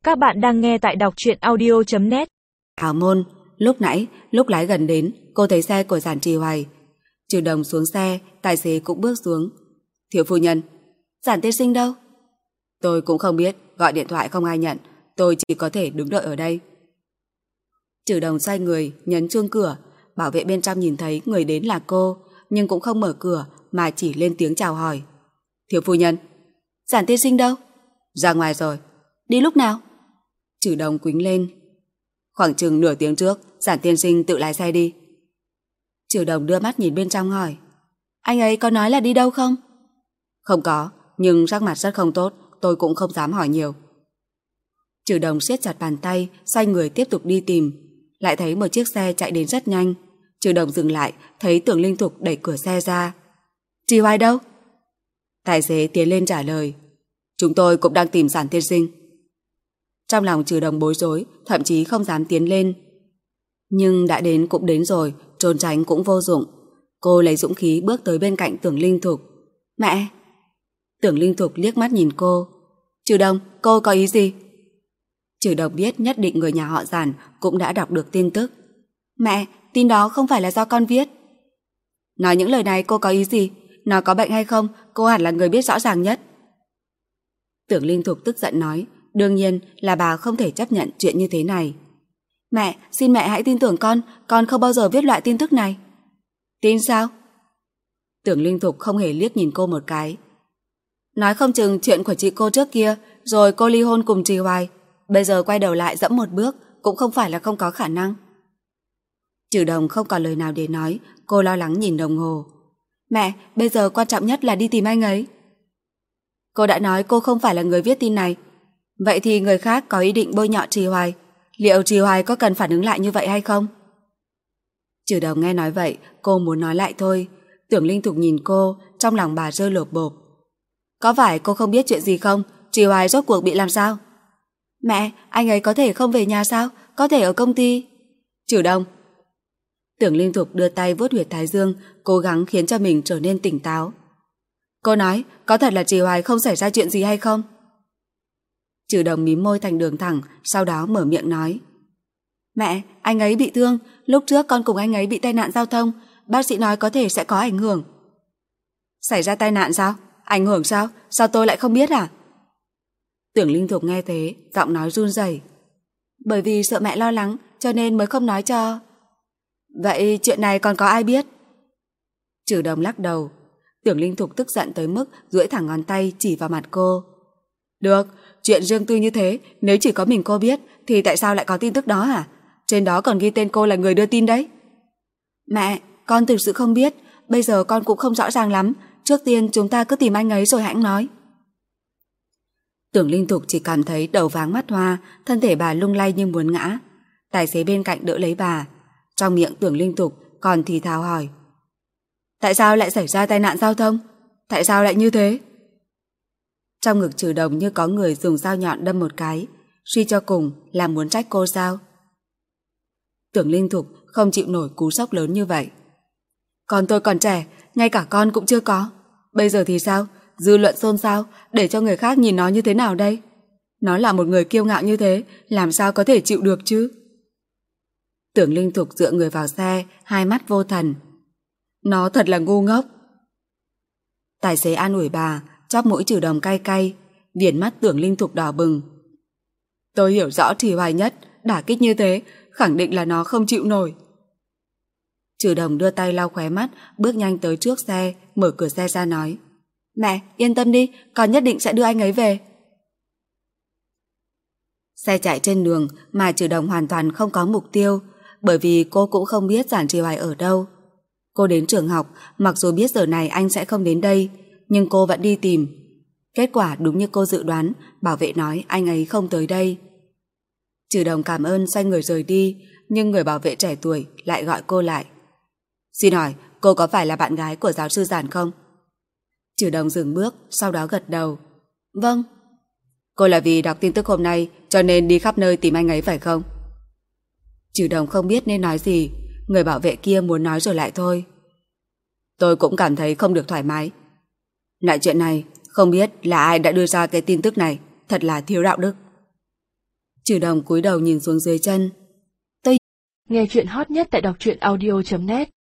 Các bạn đang nghe tại đọc truyện audio.net. Hào môn, lúc lái gần đến, cô thấy xe của Giản Trì Hoài. Trừ Đồng xuống xe, tài xế cũng bước xuống. Thiếu phu nhân, Giản tiên sinh đâu? Tôi cũng không biết, gọi điện thoại không ai nhận, tôi chỉ có thể đứng đợi ở đây. Trừ Đồng xoay người, nhấn chuông cửa, bảo vệ bên trong nhìn thấy người đến là cô, nhưng cũng không mở cửa mà chỉ lên tiếng chào hỏi. Thiếu phu nhân, Giản tiên sinh đâu? Ra ngoài rồi. Đi lúc nào? Trừ Đồng quýnh lên. Khoảng chừng nửa tiếng trước, Giản tiên sinh tự lái xe đi. Trừ Đồng đưa mắt nhìn bên trong hỏi, anh ấy có nói là đi đâu không? Không có, nhưng sắc mặt rất không tốt, tôi cũng không dám hỏi nhiều. Trừ Đồng siết chặt bàn tay, xoay người tiếp tục đi tìm. Lại thấy một chiếc xe chạy đến rất nhanh. Trừ Đồng dừng lại, thấy Tưởng Linh Thục đẩy cửa xe ra. Trì Hoài đâu? Tài xế tiến lên trả lời, chúng tôi cũng đang tìm Giản tiên sinh. Trong lòng Trừ Đồng bối rối, thậm chí không dám tiến lên. Nhưng đã đến cũng đến rồi, trốn tránh cũng vô dụng. Cô lấy dũng khí bước tới bên cạnh Tưởng Linh Thục. Mẹ! Tưởng Linh Thục liếc mắt nhìn cô. Trừ Đồng, cô có ý gì? Trừ Đồng biết nhất định người nhà họ Giản cũng đã đọc được tin tức. Mẹ, tin đó không phải là do con viết. Nói những lời này cô có ý gì? Nó có bệnh hay không, cô hẳn là người biết rõ ràng nhất. Tưởng Linh Thục tức giận nói, đương nhiên là bà không thể chấp nhận chuyện như thế này. Mẹ, xin mẹ hãy tin tưởng con không bao giờ viết loại tin tức này. Tin sao? Tưởng Linh Thục không hề liếc nhìn cô một cái. Nói không chừng chuyện của chị cô trước kia, rồi cô ly hôn cùng Trì Hoài, bây giờ quay đầu lại dẫm một bước cũng không phải là không có khả năng. Trừ Đồng không còn lời nào để nói, cô lo lắng nhìn đồng hồ. Mẹ, bây giờ quan trọng nhất là đi tìm anh ấy. Cô đã nói cô không phải là người viết tin này. Vậy thì người khác có ý định bôi nhọ Trì Hoài, liệu Trì Hoài có cần phản ứng lại như vậy hay không? Trừ Đồng nghe nói vậy, cô muốn nói lại thôi. Tưởng Linh Thục nhìn cô, trong lòng bà rơi lột bột. Có phải cô không biết chuyện gì không? Trì Hoài rốt cuộc bị làm sao? Mẹ, anh ấy có thể không về nhà sao? Có thể ở công ty. Trừ Đồng. Tưởng Linh Thục đưa tay vuốt huyệt thái dương, cố gắng khiến cho mình trở nên tỉnh táo. Cô nói, có thật là Trì Hoài không xảy ra chuyện gì hay không? Trừ Đồng mím môi thành đường thẳng, sau đó mở miệng nói. Mẹ, anh ấy bị thương, lúc trước con cùng anh ấy bị tai nạn giao thông, bác sĩ nói có thể sẽ có ảnh hưởng. Xảy ra tai nạn sao? Ảnh hưởng sao? Sao tôi lại không biết à? Tưởng Linh Thục nghe thế, giọng nói run rẩy. Bởi vì sợ mẹ lo lắng, cho nên mới không nói cho. Vậy chuyện này còn có ai biết? Trừ Đồng lắc đầu. Tưởng Linh Thục tức giận tới mức duỗi thẳng ngón tay chỉ vào mặt cô. Được, chuyện riêng tư như thế, nếu chỉ có mình cô biết thì tại sao lại có tin tức đó hả? Trên đó còn ghi tên cô là người đưa tin đấy. Mẹ, con thực sự không biết, bây giờ con cũng không rõ ràng lắm, trước tiên chúng ta cứ tìm anh ấy rồi hãng nói. Tưởng Linh Thục chỉ cảm thấy đầu váng mắt hoa, thân thể bà lung lay như muốn ngã. Tài xế bên cạnh đỡ lấy bà. Trong miệng Tưởng Linh Thục còn thì thào hỏi. Tại sao lại xảy ra tai nạn giao thông? Tại sao lại như thế? Trong ngực Trừ Đồng như có người dùng dao nhọn đâm một cái, suy cho cùng là muốn trách cô sao? Tưởng Linh Thục không chịu nổi cú sốc lớn như vậy. Con tôi còn trẻ, ngay cả con cũng chưa có. Bây giờ thì sao? Dư luận xôn xao, để cho người khác nhìn nó như thế nào đây? Nó là một người kiêu ngạo như thế, làm sao có thể chịu được chứ? Tưởng Linh Thục dựa người vào xe, hai mắt vô thần. Nó thật là ngu ngốc. Tài xế an ủi bà, chóp mũi Trừ Đồng cay cay, viền mắt Tưởng Linh Thục đỏ bừng. Tôi hiểu rõ Trì Hoài nhất, đả kích như thế, khẳng định là nó không chịu nổi. Trừ Đồng đưa tay lau khóe mắt, bước nhanh tới trước xe, mở cửa xe ra nói. Mẹ, yên tâm đi, con nhất định sẽ đưa anh ấy về. Xe chạy trên đường mà Trừ Đồng hoàn toàn không có mục tiêu, bởi vì cô cũng không biết Giản Trì Hoài ở đâu. Cô đến trường học, mặc dù biết giờ này anh sẽ không đến đây, nhưng cô vẫn đi tìm. Kết quả đúng như cô dự đoán, bảo vệ nói anh ấy không tới đây. Trừ Đồng cảm ơn xoay người rời đi, nhưng người bảo vệ trẻ tuổi lại gọi cô lại. Xin hỏi, cô có phải là bạn gái của giáo sư Giản không? Trừ Đồng dừng bước, sau đó gật đầu. Vâng. Cô là vì đọc tin tức hôm nay cho nên đi khắp nơi tìm anh ấy phải không? Trừ Đồng không biết nên nói gì, người bảo vệ kia muốn nói rồi lại thôi. Tôi cũng cảm thấy không được thoải mái. Lại chuyện này, không biết là ai đã đưa ra cái tin tức này, thật là thiếu đạo đức. Trừ Đồng cúi đầu nhìn xuống dưới chân. Nghe chuyện hot nhất tại đọc truyện audio.net